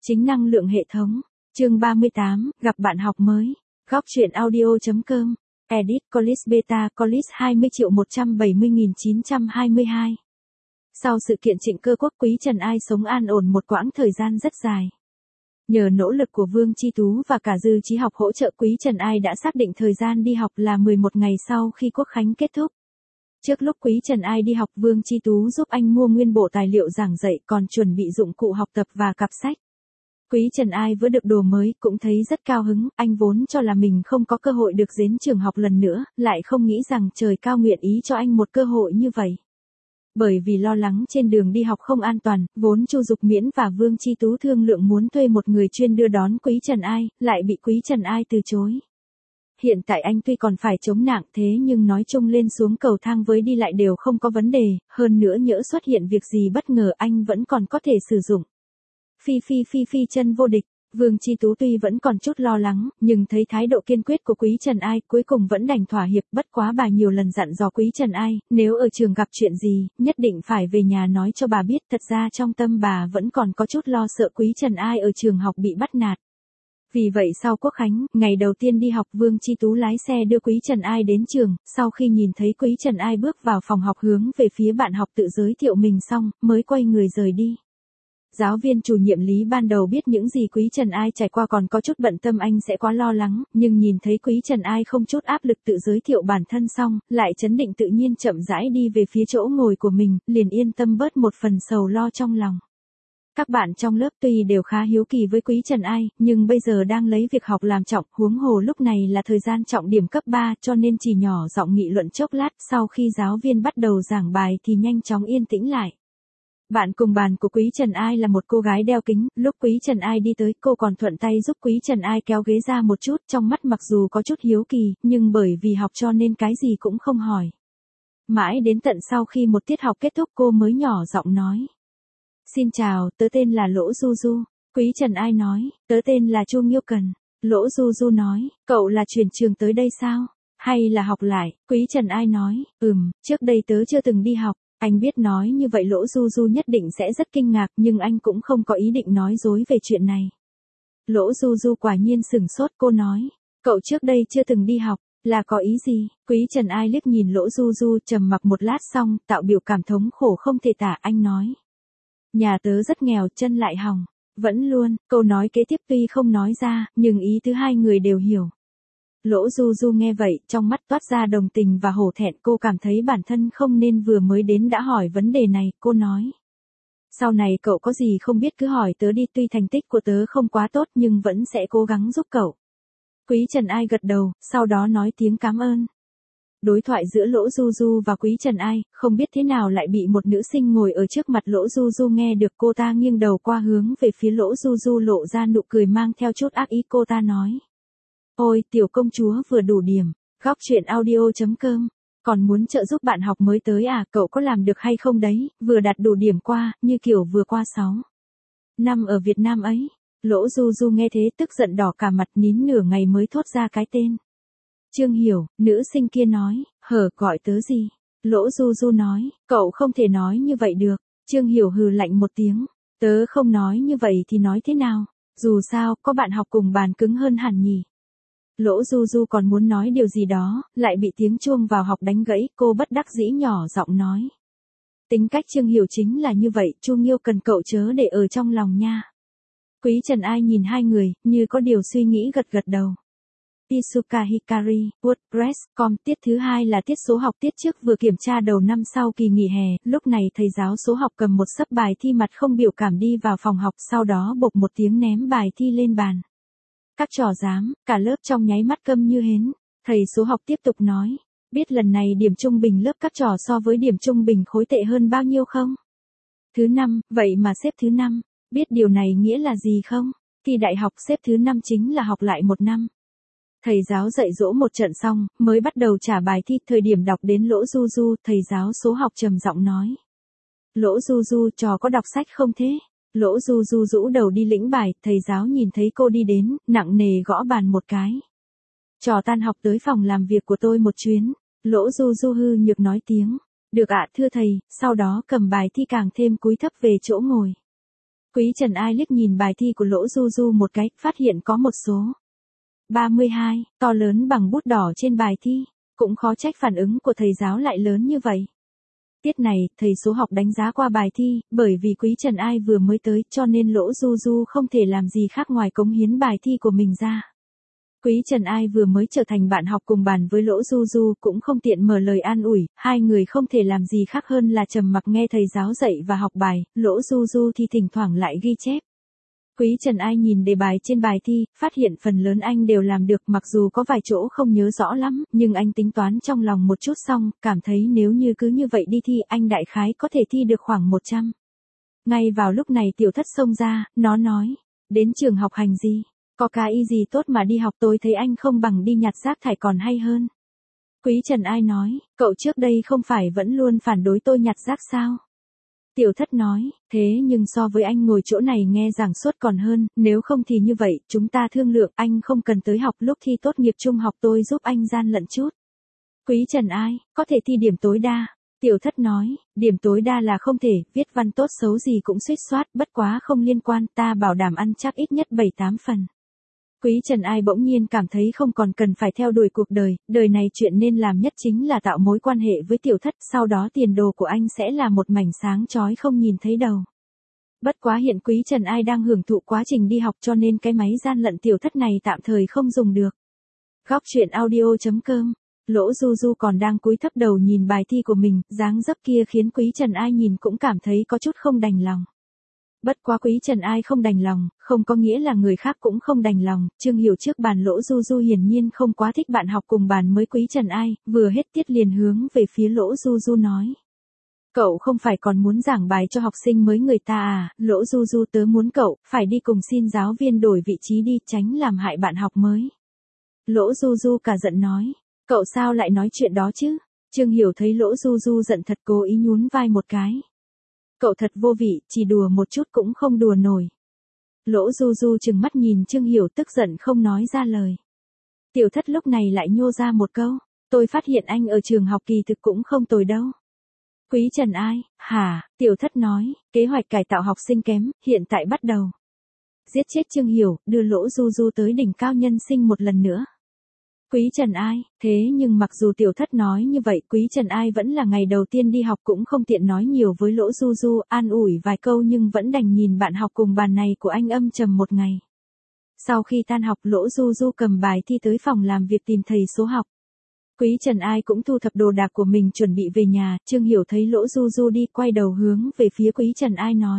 Chính năng lượng hệ thống. Chương 38, gặp bạn học mới. Góc truyện audio.com. Edit Collis Beta Collis 20.170.922. Sau sự kiện Trịnh Cơ Quốc, Quý Trần Ai sống an ổn một quãng thời gian rất dài. Nhờ nỗ lực của Vương Chi Tú và cả Dư Chí Học hỗ trợ, Quý Trần Ai đã xác định thời gian đi học là 11 ngày sau khi Quốc khánh kết thúc. Trước lúc Quý Trần Ai đi học, Vương Chi Tú giúp anh mua nguyên bộ tài liệu giảng dạy, còn chuẩn bị dụng cụ học tập và cặp sách. Quý Trần Ai vừa được đồ mới cũng thấy rất cao hứng, anh vốn cho là mình không có cơ hội được đến trường học lần nữa, lại không nghĩ rằng trời cao nguyện ý cho anh một cơ hội như vậy. Bởi vì lo lắng trên đường đi học không an toàn, vốn Chu Dục Miễn và Vương Chi Tú thương lượng muốn thuê một người chuyên đưa đón Quý Trần Ai, lại bị Quý Trần Ai từ chối. Hiện tại anh tuy còn phải chống nạng thế nhưng nói chung lên xuống cầu thang với đi lại đều không có vấn đề, hơn nữa nhỡ xuất hiện việc gì bất ngờ anh vẫn còn có thể sử dụng. Phi chân vô địch. Vương Chi Tú tuy vẫn còn chút lo lắng, nhưng thấy thái độ kiên quyết của Quý Trần Ai, cuối cùng vẫn đành thỏa hiệp. Bất quá bà nhiều lần dặn dò Quý Trần Ai, nếu ở trường gặp chuyện gì, nhất định phải về nhà nói cho bà biết. Thật ra trong tâm bà vẫn còn có chút lo sợ Quý Trần Ai ở trường học bị bắt nạt. Vì vậy sau Quốc khánh, ngày đầu tiên đi học, Vương Chi Tú lái xe đưa Quý Trần Ai đến trường, sau khi nhìn thấy Quý Trần Ai bước vào phòng học hướng về phía bạn học tự giới thiệu mình xong, mới quay người rời đi. Giáo viên chủ nhiệm Lý ban đầu biết những gì Quý Trần Ai trải qua còn có chút bận tâm anh sẽ quá lo lắng, nhưng nhìn thấy Quý Trần Ai không chút áp lực tự giới thiệu bản thân xong, lại trấn định tự nhiên chậm rãi đi về phía chỗ ngồi của mình, liền yên tâm bớt một phần sầu lo trong lòng. Các bạn trong lớp tuy đều khá hiếu kỳ với Quý Trần Ai, nhưng bây giờ đang lấy việc học làm trọng, huống hồ lúc này là thời gian trọng điểm cấp 3, cho nên chỉ nhỏ giọng nghị luận chốc lát, sau khi giáo viên bắt đầu giảng bài thì nhanh chóng yên tĩnh lại. Bạn cùng bàn của Quý Trần Ai là một cô gái đeo kính, lúc Quý Trần Ai đi tới, cô còn thuận tay giúp Quý Trần Ai kéo ghế ra một chút, trong mắt mặc dù có chút hiếu kỳ, nhưng bởi vì học cho nên cái gì cũng không hỏi. Mãi đến tận sau khi một tiết học kết thúc cô mới nhỏ giọng nói. Xin chào, tớ tên là Lỗ Du Du. Quý Trần Ai nói, tớ tên là Chu Nghiêu Cần. Lỗ Du Du nói, cậu là chuyển trường tới đây sao? Hay là học lại? Quý Trần Ai nói, trước đây tớ chưa từng đi học. Anh biết nói như vậy Lỗ Du Du nhất định sẽ rất kinh ngạc, nhưng anh cũng không có ý định nói dối về chuyện này. Lỗ Du Du quả nhiên sửng sốt, cô nói, cậu trước đây chưa từng đi học, là có ý gì? Quý Trần Ai liếc nhìn Lỗ Du Du, trầm mặc một lát xong, tạo biểu cảm thống khổ không thể tả, anh nói. Nhà tớ rất nghèo, chân lại hỏng, vẫn luôn, câu nói kế tiếp tuy không nói ra, nhưng ý thứ hai người đều hiểu. Lỗ Du Du nghe vậy, trong mắt toát ra đồng tình và hổ thẹn, cô cảm thấy bản thân không nên vừa mới đến đã hỏi vấn đề này, cô nói. Sau này cậu có gì không biết cứ hỏi tớ đi, tuy thành tích của tớ không quá tốt nhưng vẫn sẽ cố gắng giúp cậu. Quý Trần Ai gật đầu, sau đó nói tiếng cảm ơn. Đối thoại giữa Lỗ Du Du và Quý Trần Ai, không biết thế nào lại bị một nữ sinh ngồi ở trước mặt Lỗ Du Du nghe được, cô ta nghiêng đầu qua hướng về phía Lỗ Du Du lộ ra nụ cười mang theo chút ác ý, cô ta nói. Ôi, tiểu công chúa vừa đủ điểm, góc truyện audio.com, còn muốn trợ giúp bạn học mới tới à, cậu có làm được hay không đấy, vừa đạt đủ điểm qua, như kiểu vừa qua 6 năm ở Việt Nam ấy. Lỗ Du Du nghe thế tức giận đỏ cả mặt, nín nửa ngày mới thốt ra cái tên. Trương Hiểu, nữ sinh kia nói, gọi tớ gì? Lỗ Du Du nói, cậu không thể nói như vậy được. Trương Hiểu hừ lạnh một tiếng, tớ không nói như vậy thì nói thế nào? Dù sao, có bạn học cùng bàn cứng hơn hẳn nhỉ. Lỗ Du Du còn muốn nói điều gì đó, lại bị tiếng chuông vào học đánh gãy, cô bất đắc dĩ nhỏ giọng nói. Tính cách Trương Hiểu chính là như vậy, Chu Nghiêu Cần cậu chớ để ở trong lòng nha. Quý Trần Ai nhìn hai người, như có điều suy nghĩ gật gật đầu. Tisuka Hikari, WordPress.com, tiết thứ 2 là tiết số học, tiết trước vừa kiểm tra đầu năm sau kỳ nghỉ hè, lúc này thầy giáo số học cầm một xấp bài thi mặt không biểu cảm đi vào phòng học, sau đó bộp một tiếng ném bài thi lên bàn. Các trò giám, cả lớp trong nháy mắt câm như hến. Thầy số học tiếp tục nói, biết lần này điểm trung bình lớp các trò so với điểm trung bình khối tệ hơn bao nhiêu không? Thứ 5, vậy mà xếp thứ 5, biết điều này nghĩa là gì không? Thi đại học xếp thứ 5 chính là học lại một năm. Thầy giáo dạy dỗ một trận xong, mới bắt đầu trả bài thi, thời điểm đọc đến Lỗ Du Du, thầy giáo số học trầm giọng nói. Lỗ Du Du, trò có đọc sách không thế? Lỗ Du Du rũ đầu đi lĩnh bài, thầy giáo nhìn thấy cô đi đến, nặng nề gõ bàn một cái. Trò tan học tới phòng làm việc của tôi một chuyến. Lỗ Du Du hư nhược nói tiếng. Được ạ thưa thầy, sau đó cầm bài thi càng thêm cúi thấp về chỗ ngồi. Quý Trần Ai liếc nhìn bài thi của Lỗ Du Du một cái, phát hiện có một số 32, to lớn bằng bút đỏ trên bài thi. Cũng khó trách phản ứng của thầy giáo lại lớn như vậy. Tiết này, thầy số học đánh giá qua bài thi, bởi vì Quý Trần Ai vừa mới tới cho nên Lỗ Du Du không thể làm gì khác ngoài cống hiến bài thi của mình ra. Quý Trần Ai vừa mới trở thành bạn học cùng bàn với Lỗ Du Du cũng không tiện mở lời an ủi, hai người không thể làm gì khác hơn là trầm mặc nghe thầy giáo dạy và học bài, Lỗ Du Du thì thỉnh thoảng lại ghi chép. Quý Trần Ai nhìn đề bài trên bài thi, phát hiện phần lớn anh đều làm được mặc dù có vài chỗ không nhớ rõ lắm, nhưng anh tính toán trong lòng một chút xong, cảm thấy nếu như cứ như vậy đi thi anh đại khái có thể thi được khoảng 100. Ngay vào lúc này Tiểu Thất xông ra, nó nói, đến trường học hành gì? Có cái ý gì tốt mà đi học, tôi thấy anh không bằng đi nhặt rác thải còn hay hơn. Quý Trần Ai nói, cậu trước đây không phải vẫn luôn phản đối tôi nhặt rác sao? Tiểu Thất nói, thế nhưng so với anh ngồi chỗ này nghe giảng suốt còn hơn, nếu không thì như vậy, chúng ta thương lượng, anh không cần tới học, lúc thi tốt nghiệp trung học tôi giúp anh gian lận chút. Quý Trần Ai, có thể thi điểm tối đa. Tiểu Thất nói, điểm tối đa là không thể, viết văn tốt xấu gì cũng suýt soát, bất quá không liên quan, ta bảo đảm ăn chắc ít nhất 7-8 phần. Quý Trần Ai bỗng nhiên cảm thấy không còn cần phải theo đuổi cuộc đời, đời này chuyện nên làm nhất chính là tạo mối quan hệ với Tiểu Thất, sau đó tiền đồ của anh sẽ là một mảnh sáng chói không nhìn thấy đầu. Bất quá hiện Quý Trần Ai đang hưởng thụ quá trình đi học cho nên cái máy gian lận Tiểu Thất này tạm thời không dùng được. Góc truyện audio.com. Lỗ Du Du còn đang cúi thấp đầu nhìn bài thi của mình, dáng dấp kia khiến Quý Trần Ai nhìn cũng cảm thấy có chút không đành lòng. Bất quá Quý Trần Ai không đành lòng, không có nghĩa là người khác cũng không đành lòng, Trương Hiểu trước bàn Lỗ Du Du hiển nhiên không quá thích bạn học cùng bàn mới Quý Trần Ai, vừa hết tiết liền hướng về phía Lỗ Du Du nói. Cậu không phải còn muốn giảng bài cho học sinh mới người ta à, Lỗ Du Du tớ muốn cậu, phải đi cùng xin giáo viên đổi vị trí đi, tránh làm hại bạn học mới. Lỗ Du Du cả giận nói, cậu sao lại nói chuyện đó chứ? Trương Hiểu thấy Lỗ Du Du giận thật cố ý nhún vai một cái. Cậu thật vô vị, chỉ đùa một chút cũng không đùa nổi. Lỗ Du Du trừng mắt nhìn Trương Hiểu tức giận không nói ra lời. Tiểu Thất lúc này lại nhô ra một câu, tôi phát hiện anh ở trường học kỳ thực cũng không tồi đâu. Quý Trần Ai, hả? Tiểu Thất nói, kế hoạch cải tạo học sinh kém, hiện tại bắt đầu. Giết chết Trương Hiểu, đưa Lỗ Du Du tới đỉnh cao nhân sinh một lần nữa. Quý Trần Ai, thế nhưng mặc dù Tiểu Thất nói như vậy, Quý Trần Ai vẫn là ngày đầu tiên đi học cũng không tiện nói nhiều với Lỗ Du Du, an ủi vài câu nhưng vẫn đành nhìn bạn học cùng bàn này của anh âm trầm một ngày. Sau khi tan học Lỗ Du Du cầm bài thi tới phòng làm việc tìm thầy số học. Quý Trần Ai cũng thu thập đồ đạc của mình chuẩn bị về nhà, Trương Hiểu thấy Lỗ Du Du đi quay đầu hướng về phía Quý Trần Ai nói.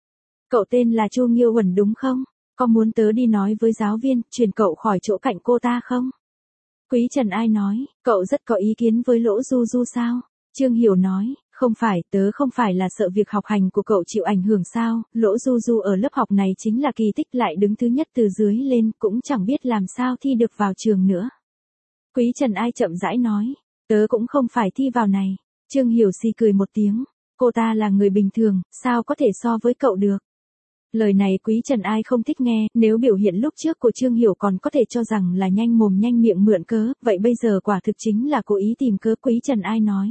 Cậu tên là Chu Nghiêu Uẩn đúng không? Có muốn tớ đi nói với giáo viên, chuyển cậu khỏi chỗ cạnh cô ta không? Quý Trần Ai nói, cậu rất có ý kiến với Lỗ Du Du sao? Trương Hiểu nói, không phải, tớ không phải là sợ việc học hành của cậu chịu ảnh hưởng sao, Lỗ Du Du ở lớp học này chính là kỳ tích lại đứng thứ nhất từ dưới lên, cũng chẳng biết làm sao thi được vào trường nữa. Quý Trần Ai chậm rãi nói, tớ cũng không phải thi vào này. Trương Hiểu xì cười một tiếng, cô ta là người bình thường, sao có thể so với cậu được. Lời này Quý Trần Ai không thích nghe, nếu biểu hiện lúc trước của Trương Hiểu còn có thể cho rằng là nhanh mồm nhanh miệng mượn cớ, vậy bây giờ quả thực chính là cố ý tìm cớ. Quý Trần Ai nói.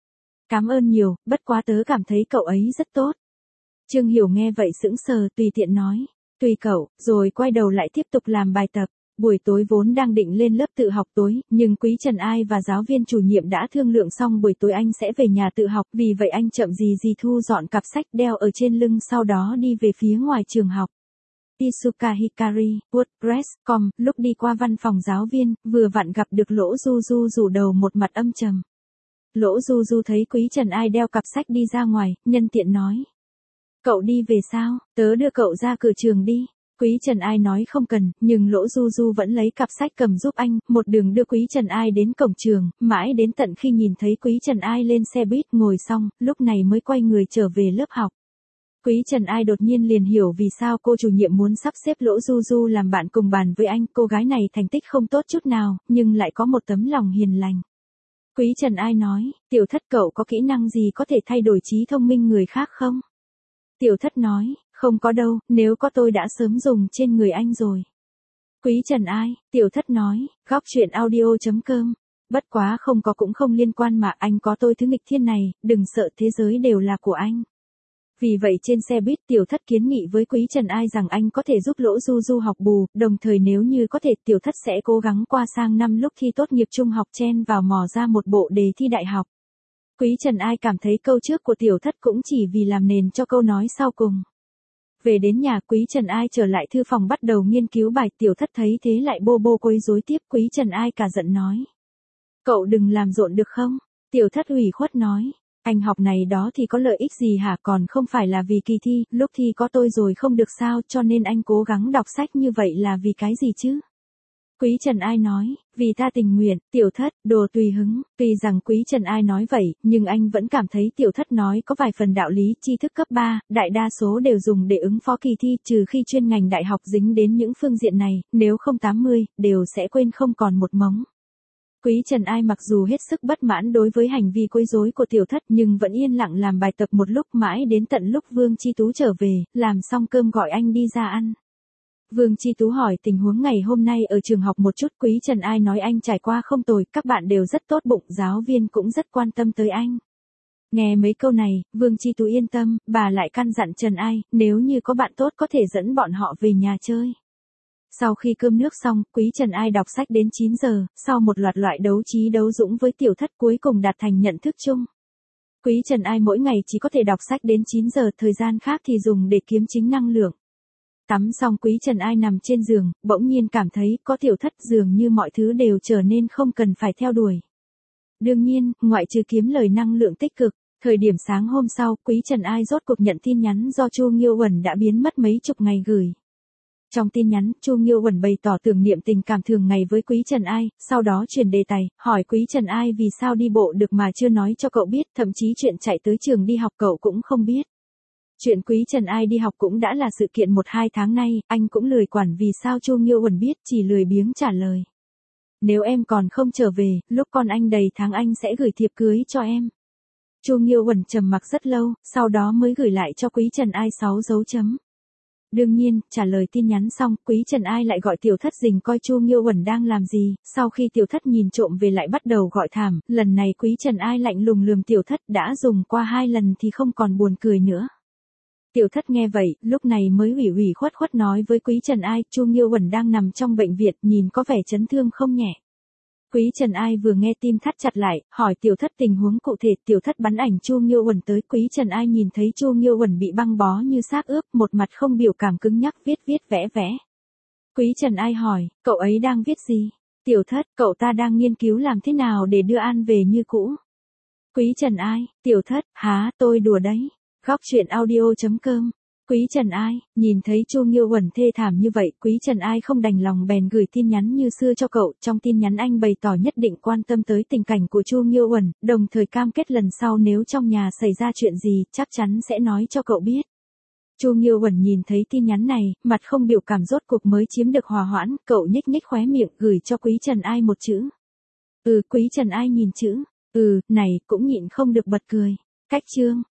Cảm ơn nhiều, bất quá tớ cảm thấy cậu ấy rất tốt. Trương Hiểu nghe vậy sững sờ, tùy tiện nói, tùy cậu, rồi quay đầu lại tiếp tục làm bài tập. Buổi tối vốn đang định lên lớp tự học tối, nhưng Quý Trần Ai và giáo viên chủ nhiệm đã thương lượng xong buổi tối anh sẽ về nhà tự học, vì vậy anh chậm gì thu dọn cặp sách đeo ở trên lưng sau đó đi về phía ngoài trường học. Tisuka Hikari, WordPress.com, lúc đi qua văn phòng giáo viên, vừa vặn gặp được Lỗ Du Du rủ đầu một mặt âm trầm. Lỗ Du Du thấy Quý Trần Ai đeo cặp sách đi ra ngoài, nhân tiện nói. Cậu đi về sao, tớ đưa cậu ra cửa trường đi. Quý Trần Ai nói không cần, nhưng Lỗ Du Du vẫn lấy cặp sách cầm giúp anh, một đường đưa Quý Trần Ai đến cổng trường, mãi đến tận khi nhìn thấy Quý Trần Ai lên xe buýt ngồi xong, lúc này mới quay người trở về lớp học. Quý Trần Ai đột nhiên liền hiểu vì sao cô chủ nhiệm muốn sắp xếp Lỗ Du Du làm bạn cùng bàn với anh, cô gái này thành tích không tốt chút nào, nhưng lại có một tấm lòng hiền lành. Quý Trần Ai nói, Tiểu Thất cậu có kỹ năng gì có thể thay đổi trí thông minh người khác không? Tiểu Thất nói, không có đâu, nếu có tôi đã sớm dùng trên người anh rồi. Quý Trần Ai, Tiểu Thất nói, góc truyện audio.com, bất quá không có cũng không liên quan mà anh có tôi thứ nghịch thiên này, đừng sợ thế giới đều là của anh. Vì vậy trên xe buýt Tiểu Thất kiến nghị với Quý Trần Ai rằng anh có thể giúp Lỗ Du Du học bù, đồng thời nếu như có thể Tiểu Thất sẽ cố gắng qua sang năm lúc thi tốt nghiệp trung học chen vào mò ra một bộ đề thi đại học. Quý Trần Ai cảm thấy câu trước của Tiểu Thất cũng chỉ vì làm nền cho câu nói sau cùng. Về đến nhà Quý Trần Ai trở lại thư phòng bắt đầu nghiên cứu bài. Tiểu Thất thấy thế lại bô bô quấy rối tiếp. Quý Trần Ai cả giận nói. Cậu đừng làm rộn được không? Tiểu Thất ủy khuất nói. Anh học này đó thì có lợi ích gì hả, còn không phải là vì kỳ thi, lúc thi có tôi rồi không được sao, cho nên anh cố gắng đọc sách như vậy là vì cái gì chứ? Quý Trần Ai nói, vì ta tình nguyện. Tiểu Thất, đồ tùy hứng. Tuy rằng Quý Trần Ai nói vậy, nhưng anh vẫn cảm thấy Tiểu Thất nói có vài phần đạo lý. Tri thức cấp 3, đại đa số đều dùng để ứng phó kỳ thi, trừ khi chuyên ngành đại học dính đến những phương diện này, nếu không 80, đều sẽ quên không còn một mống. Quý Trần Ai mặc dù hết sức bất mãn đối với hành vi quấy rối của Tiểu Thất nhưng vẫn yên lặng làm bài tập một lúc, mãi đến tận lúc Vương Chi Tú trở về, làm xong cơm gọi anh đi ra ăn. Vương Chi Tú hỏi tình huống ngày hôm nay ở trường học một chút. Quý Trần Ai nói anh trải qua không tồi, các bạn đều rất tốt bụng, giáo viên cũng rất quan tâm tới anh. Nghe mấy câu này, Vương Chi Tú yên tâm, bà lại căn dặn Trần Ai, nếu như có bạn tốt có thể dẫn bọn họ về nhà chơi. Sau khi cơm nước xong, Quý Trần Ai đọc sách đến 9 giờ, sau một loạt loại đấu trí đấu dũng với Tiểu Thất cuối cùng đạt thành nhận thức chung. Quý Trần Ai mỗi ngày chỉ có thể đọc sách đến 9 giờ, thời gian khác thì dùng để kiếm chính năng lượng. Tắm xong Quý Trần Ai nằm trên giường, bỗng nhiên cảm thấy có Tiểu Thất dường như mọi thứ đều trở nên không cần phải theo đuổi. Đương nhiên, ngoại trừ kiếm lời năng lượng tích cực, thời điểm sáng hôm sau, Quý Trần Ai rốt cuộc nhận tin nhắn do Chu Nghiêu Uẩn đã biến mất mấy chục ngày gửi. Trong tin nhắn, Chu Nghiêu Uẩn bày tỏ tưởng niệm tình cảm thường ngày với Quý Trần Ai, sau đó chuyển đề tài, hỏi Quý Trần Ai vì sao đi bộ được mà chưa nói cho cậu biết, thậm chí chuyện chạy tới trường đi học cậu cũng không biết. Chuyện Quý Trần Ai đi học cũng đã là sự kiện 1-2 tháng nay, anh cũng lười quản vì sao Chu Nghiêu Uẩn biết, chỉ lười biếng trả lời. Nếu em còn không trở về, lúc con anh đầy tháng anh sẽ gửi thiệp cưới cho em. Chu Nghiêu Uẩn trầm mặc rất lâu, sau đó mới gửi lại cho Quý Trần Ai 6 dấu chấm. Đương nhiên, trả lời tin nhắn xong, Quý Trần Ai lại gọi Tiểu Thất rình coi Chu Nghiêu Uẩn đang làm gì, sau khi Tiểu Thất nhìn trộm về lại bắt đầu gọi thảm, lần này Quý Trần Ai lạnh lùng lườm Tiểu Thất, đã dùng qua 2 lần thì không còn buồn cười nữa. Tiểu Thất nghe vậy, lúc này mới ủy ủy khuất khuất nói với Quý Trần Ai, Chu Nghiêu Uẩn đang nằm trong bệnh viện, nhìn có vẻ chấn thương không nhẹ. Quý Trần Ai vừa nghe tim thắt chặt lại, hỏi Tiểu Thất tình huống cụ thể. Tiểu Thất bắn ảnh Chu Nghiêu Uẩn tới. Quý Trần Ai nhìn thấy Chu Nghiêu Uẩn bị băng bó như xác ướp, một mặt không biểu cảm cứng nhắc, viết vẽ vẽ. Quý Trần Ai hỏi, cậu ấy đang viết gì? Tiểu Thất, cậu ta đang nghiên cứu làm thế nào để đưa An về như cũ. Quý Trần Ai, Tiểu Thất, há, tôi đùa đấy. Góc truyện audio.com. Quý Trần Ai, nhìn thấy Chu Nghiêu Uẩn thê thảm như vậy, Quý Trần Ai không đành lòng bèn gửi tin nhắn như xưa cho cậu. Trong tin nhắn anh bày tỏ nhất định quan tâm tới tình cảnh của Chu Nghiêu Uẩn, đồng thời cam kết lần sau nếu trong nhà xảy ra chuyện gì, chắc chắn sẽ nói cho cậu biết. Chu Nghiêu Uẩn nhìn thấy tin nhắn này, mặt không biểu cảm rốt cuộc mới chiếm được hòa hoãn, cậu nhếch nhếch khóe miệng gửi cho Quý Trần Ai một chữ. Quý Trần Ai nhìn chữ, này, cũng nhịn không được bật cười. Cách chương.